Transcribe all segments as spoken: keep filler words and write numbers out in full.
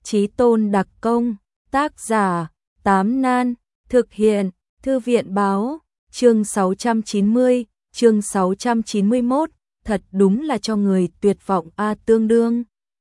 Chí tôn đặc công, tác giả, Tám Nan, thực hiện, Thư viện báo, chương sáu trăm chín mươi, chương sáu trăm chín mươi mốt, thật đúng là cho người tuyệt vọng a tương đương.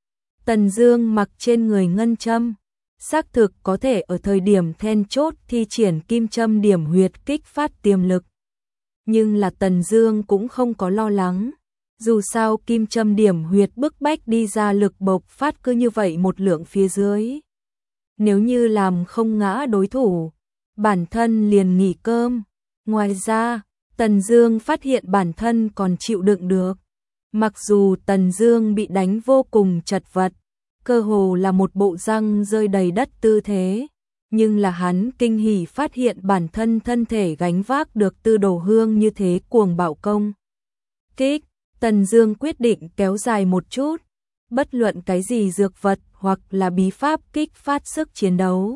Tần Dương mặc trên người ngân châm, xác thực có thể ở thời điểm then chốt thi triển kim châm điểm huyệt kích phát tiềm lực. Nhưng là Tần Dương cũng không có lo lắng. Dù sao kim châm điểm huyệt bức bách đi ra lực bộc phát cứ như vậy một lượng phía dưới. Nếu như làm không ngã đối thủ, bản thân liền nghỉ cơm. Ngoài ra, Tần Dương phát hiện bản thân còn chịu đựng được. Mặc dù Tần Dương bị đánh vô cùng chật vật, cơ hồ là một bộ răng rơi đầy đất tư thế, nhưng là hắn kinh hỉ phát hiện bản thân thân thể gánh vác được Tư Đồ Hương như thế cuồng bạo công kích. Tần Dương quyết định kéo dài một chút, bất luận cái gì dược vật hoặc là bí pháp kích phát sức chiến đấu,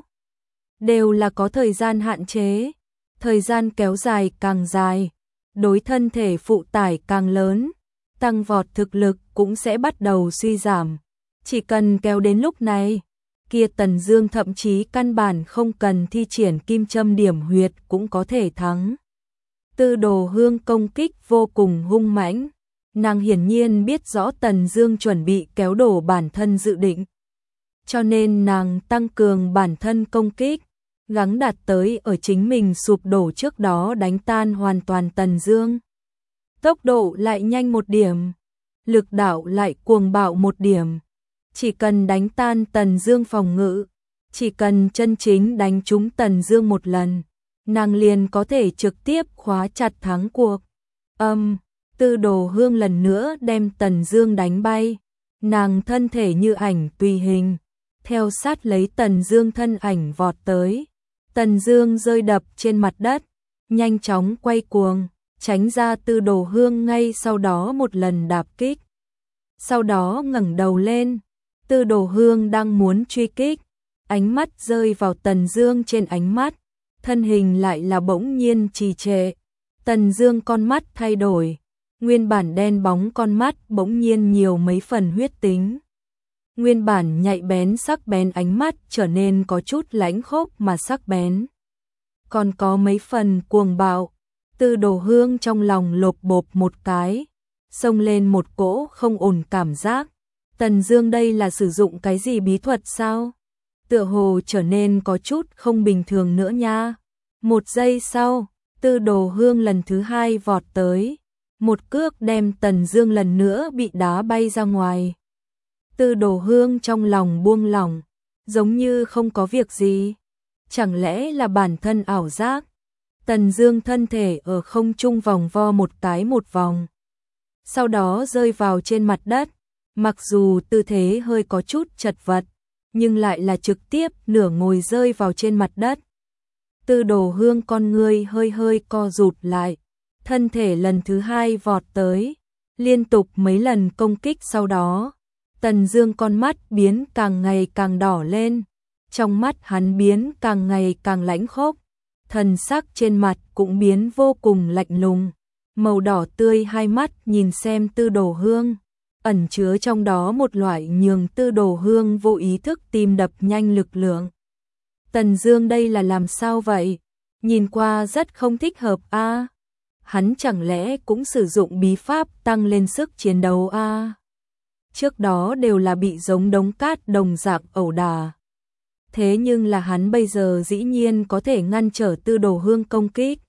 đều là có thời gian hạn chế, thời gian kéo dài càng dài, đối thân thể phụ tải càng lớn, tăng vọt thực lực cũng sẽ bắt đầu suy giảm. Chỉ cần kéo đến lúc này, kia Tần Dương thậm chí căn bản không cần thi triển kim châm điểm huyệt cũng có thể thắng. Tư Đồ Hương công kích vô cùng hung mãnh. Nàng hiển nhiên biết rõ Tần Dương chuẩn bị kéo đổ bản thân dự định, cho nên nàng tăng cường bản thân công kích, gắng đạt tới ở chính mình sụp đổ trước đó đánh tan hoàn toàn Tần Dương. Tốc độ lại nhanh một điểm, lực đạo lại cuồng bạo một điểm. Chỉ cần đánh tan Tần Dương phòng ngự, chỉ cần chân chính đánh trúng Tần Dương một lần, nàng liền có thể trực tiếp khóa chặt thắng cuộc. Âm um, Tư Đồ Hương lần nữa đem Tần Dương đánh bay, nàng thân thể như ảnh tùy hình, theo sát lấy Tần Dương thân ảnh vọt tới. Tần Dương rơi đập trên mặt đất, nhanh chóng quay cuồng, tránh ra Tư Đồ Hương ngay sau đó một lần đạp kích. Sau đó ngẩng đầu lên, Tư Đồ Hương đang muốn truy kích, ánh mắt rơi vào Tần Dương trên ánh mắt, thân hình lại là bỗng nhiên trì trệ. Tần Dương con mắt thay đổi, nguyên bản đen bóng con mắt bỗng nhiên nhiều mấy phần huyết tính. Nguyên bản nhạy bén sắc bén ánh mắt trở nên có chút lãnh khốc mà sắc bén. Còn có mấy phần cuồng bạo. Tư Đồ Hương trong lòng lộp bộp một cái, xông lên một cỗ không ổn cảm giác. Tần Dương đây là sử dụng cái gì bí thuật sao? Tựa hồ trở nên có chút không bình thường nữa nha. Một giây sau, Tư Đồ Hương lần thứ hai vọt tới, một cước đem Tần Dương lần nữa bị đá bay ra ngoài. Tư Đồ Hương trong lòng buông lỏng, giống như không có việc gì. Chẳng lẽ là bản thân ảo giác? Tần Dương thân thể ở không trung vòng vo một cái một vòng, sau đó rơi vào trên mặt đất. Mặc dù tư thế hơi có chút chật vật, nhưng lại là trực tiếp nửa ngồi rơi vào trên mặt đất. Tư Đồ Hương con ngươi hơi hơi co rụt lại, thân thể lần thứ hai vọt tới, liên tục mấy lần công kích sau đó, Tần Dương con mắt biến càng ngày càng đỏ lên, trong mắt hắn biến càng ngày càng lãnh khốc, thần sắc trên mặt cũng biến vô cùng lạnh lùng, màu đỏ tươi hai mắt nhìn xem Tư Đồ Hương, ẩn chứa trong đó một loại nhường Tư Đồ Hương vô ý thức tim đập nhanh lực lượng. Tần Dương đây là làm sao vậy? Nhìn qua rất không thích hợp a. À? Hắn chẳng lẽ cũng sử dụng bí pháp tăng lên sức chiến đấu a? À? Trước đó đều là bị giống đống cát đồng dạng ẩu đả. Thế nhưng là hắn bây giờ dĩ nhiên có thể ngăn trở Tư Đồ Hương công kích.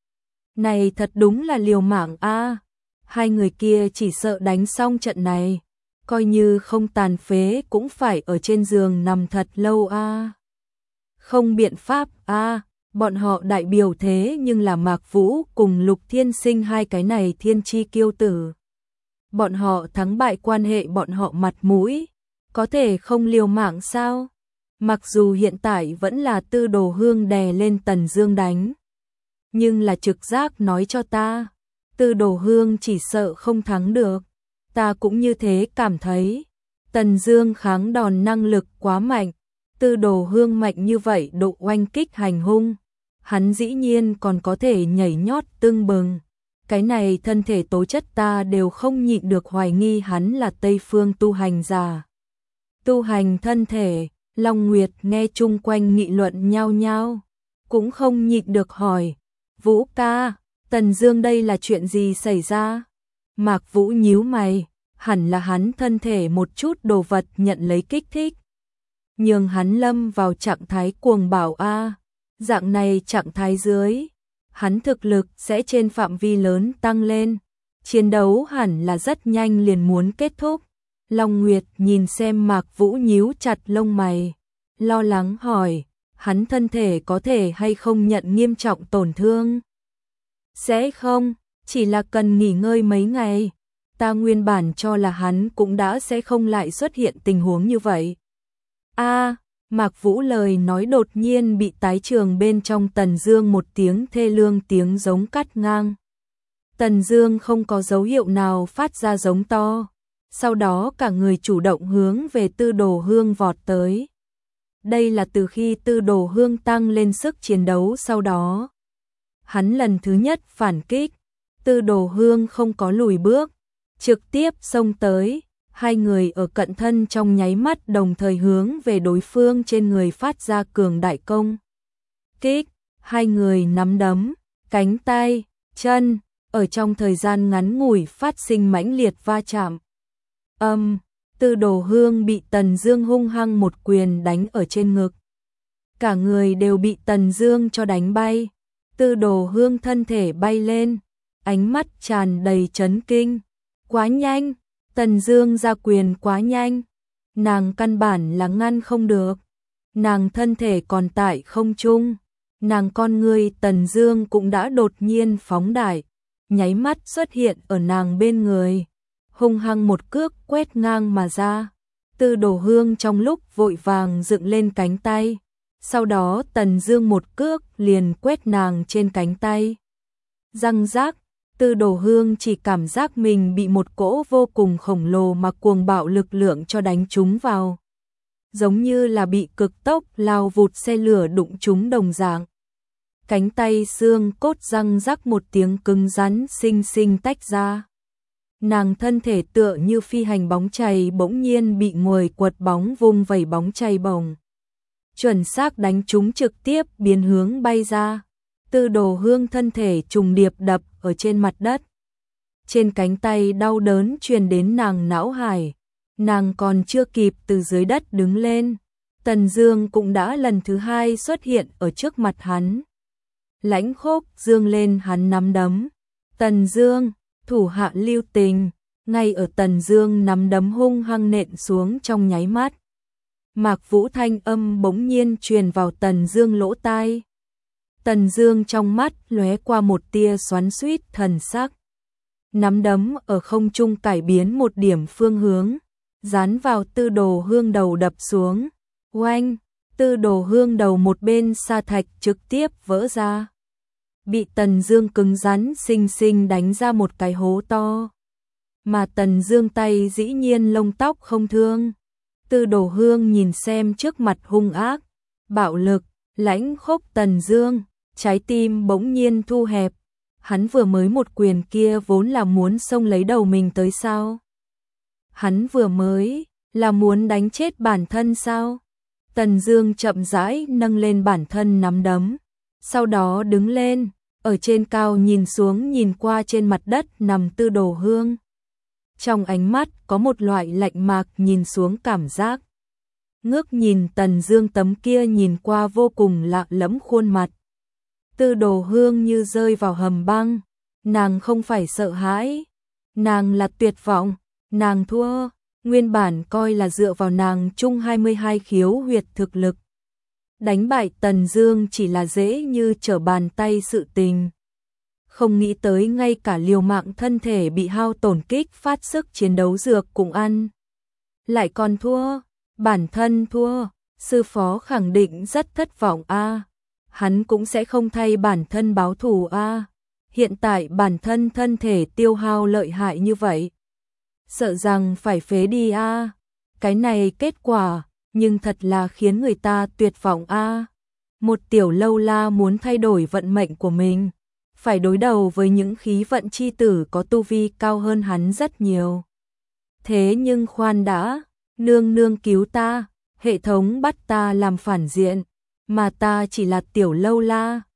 Này thật đúng là liều mạng a. À? Hai người kia chỉ sợ đánh xong trận này, coi như không tàn phế cũng phải ở trên giường nằm thật lâu a. À? Không biện pháp a, à, bọn họ đại biểu thế nhưng là Mạc Vũ cùng Lục Thiên Sinh hai cái này thiên chi kiêu tử. Bọn họ thắng bại quan hệ bọn họ mặt mũi, có thể không liều mạng sao? Mặc dù hiện tại vẫn là Tư Đồ Hương đè lên Tần Dương đánh, nhưng là trực giác nói cho ta, Tư Đồ Hương chỉ sợ không thắng được. Ta cũng như thế cảm thấy. Tần Dương kháng đòn năng lực quá mạnh, Tư Đồ Hương mạnh như vậy độ oanh kích hành hung, hắn dĩ nhiên còn có thể nhảy nhót tưng bừng. Cái này thân thể tố chất ta đều không nhịn được hoài nghi hắn là Tây phương tu hành giả. Tu hành thân thể, Long Nguyệt nghe chung quanh nghị luận nhao nhao, cũng không nhịn được hỏi, Vũ ca, Tần Dương đây là chuyện gì xảy ra? Mạc Vũ nhíu mày, hẳn là hắn thân thể một chút đồ vật nhận lấy kích thích, nhưng hắn lâm vào trạng thái cuồng bạo a, dạng này trạng thái dưới, hắn thực lực sẽ trên phạm vi lớn tăng lên, chiến đấu hẳn là rất nhanh liền muốn kết thúc. Long Nguyệt nhìn xem Mạc Vũ nhíu chặt lông mày, lo lắng hỏi, hắn thân thể có thể hay không nhận nghiêm trọng tổn thương? Sẽ không, chỉ là cần nghỉ ngơi mấy ngày. Ta nguyên bản cho là hắn cũng đã sẽ không lại xuất hiện tình huống như vậy. A, à, Mạc Vũ lời nói đột nhiên bị tái trường bên trong Tần Dương một tiếng thê lương tiếng giống cắt ngang. Tần Dương không có dấu hiệu nào phát ra giống to, sau đó cả người chủ động hướng về Tư Đồ Hương vọt tới. Đây là từ khi Tư Đồ Hương tăng lên sức chiến đấu sau đó. Hắn lần thứ nhất phản kích, Tư Đồ Hương không có lùi bước, trực tiếp xông tới, hai người ở cận thân trong nháy mắt đồng thời hướng về đối phương trên người phát ra cường đại công kích, hai người nắm đấm, cánh tay, chân, ở trong thời gian ngắn ngủi phát sinh mãnh liệt va chạm. Âm, Tư Đồ Hương bị Tần Dương hung hăng một quyền đánh ở trên ngực. Cả người đều bị Tần Dương cho đánh bay. Tư Đồ Hương thân thể bay lên, ánh mắt tràn đầy chấn kinh. Quá nhanh, Tần Dương ra quyền quá nhanh, nàng căn bản là ngăn không được. Nàng thân thể còn tại không trung, nàng con người Tần Dương cũng đã đột nhiên phóng đại, nháy mắt xuất hiện ở nàng bên người, hung hăng một cước quét ngang mà ra. Tư Đồ Hương trong lúc vội vàng dựng lên cánh tay, sau đó Tần Dương một cước liền quét nàng trên cánh tay. Răng rác, Tư Đồ Hương chỉ cảm giác mình bị một cỗ vô cùng khổng lồ mà cuồng bạo lực lượng cho đánh trúng vào, giống như là bị cực tốc lao vụt xe lửa đụng trúng đồng dạng. Cánh tay xương cốt răng rắc một tiếng cứng rắn xinh xinh tách ra. Nàng thân thể tựa như phi hành bóng chày bỗng nhiên bị người quật bóng vung vẩy bóng chày bổng, chuẩn xác đánh trúng trực tiếp biến hướng bay ra. Tư Đồ Hương thân thể trùng điệp đập ở trên mặt đất. Trên cánh tay đau đớn truyền đến nàng não hải, nàng còn chưa kịp từ dưới đất đứng lên, Tần Dương cũng đã lần thứ hai xuất hiện ở trước mặt hắn. Lãnh Khốc dương lên hắn nắm đấm. Tần Dương, thủ hạ lưu tình, ngay ở Tần Dương nắm đấm hung hăng nện xuống trong nháy mắt. Mạc Vũ thanh âm bỗng nhiên truyền vào Tần Dương lỗ tai. Tần Dương trong mắt lóe qua một tia xoắn xuýt thần sắc. Nắm đấm ở không trung cải biến một điểm phương hướng, dán vào Tư Đồ Hương đầu đập xuống. Oanh, Tư Đồ Hương đầu một bên sa thạch trực tiếp vỡ ra, bị Tần Dương cứng rắn xinh xinh đánh ra một cái hố to. Mà Tần Dương tay dĩ nhiên lông tóc không thương. Tư Đồ Hương nhìn xem trước mặt hung ác, bạo lực, lãnh khốc Tần Dương, trái tim bỗng nhiên thu hẹp. Hắn vừa mới một quyền kia vốn là muốn xông lấy đầu mình tới sao? Hắn vừa mới là muốn đánh chết bản thân sao? Tần Dương chậm rãi nâng lên bản thân nắm đấm, sau đó đứng lên, ở trên cao nhìn xuống nhìn qua trên mặt đất nằm Tư Đồ Hương. Trong ánh mắt có một loại lạnh mạc nhìn xuống cảm giác. Ngước nhìn Tần Dương tấm kia nhìn qua vô cùng lạ lẫm khuôn mặt. Tư Đồ Hương như rơi vào hầm băng, nàng không phải sợ hãi, nàng là tuyệt vọng, nàng thua, nguyên bản coi là dựa vào nàng chung hai mươi hai khiếu huyệt thực lực. Đánh bại Tần Dương chỉ là dễ như trở bàn tay sự tình. Không nghĩ tới ngay cả liều mạng thân thể bị hao tổn kích phát sức chiến đấu dược cũng ăn. Lại còn thua, bản thân thua, sư phó khẳng định rất thất vọng a. Hắn cũng sẽ không thay bản thân báo thù a. Hiện tại bản thân thân thể tiêu hao lợi hại như vậy, sợ rằng phải phế đi a. Cái này kết quả, nhưng thật là khiến người ta tuyệt vọng a. Một tiểu lâu la muốn thay đổi vận mệnh của mình, phải đối đầu với những khí vận chi tử có tu vi cao hơn hắn rất nhiều. Thế nhưng khoan đã, nương nương cứu ta, Hệ thống bắt ta làm phản diện, mà ta chỉ là tiểu lâu la.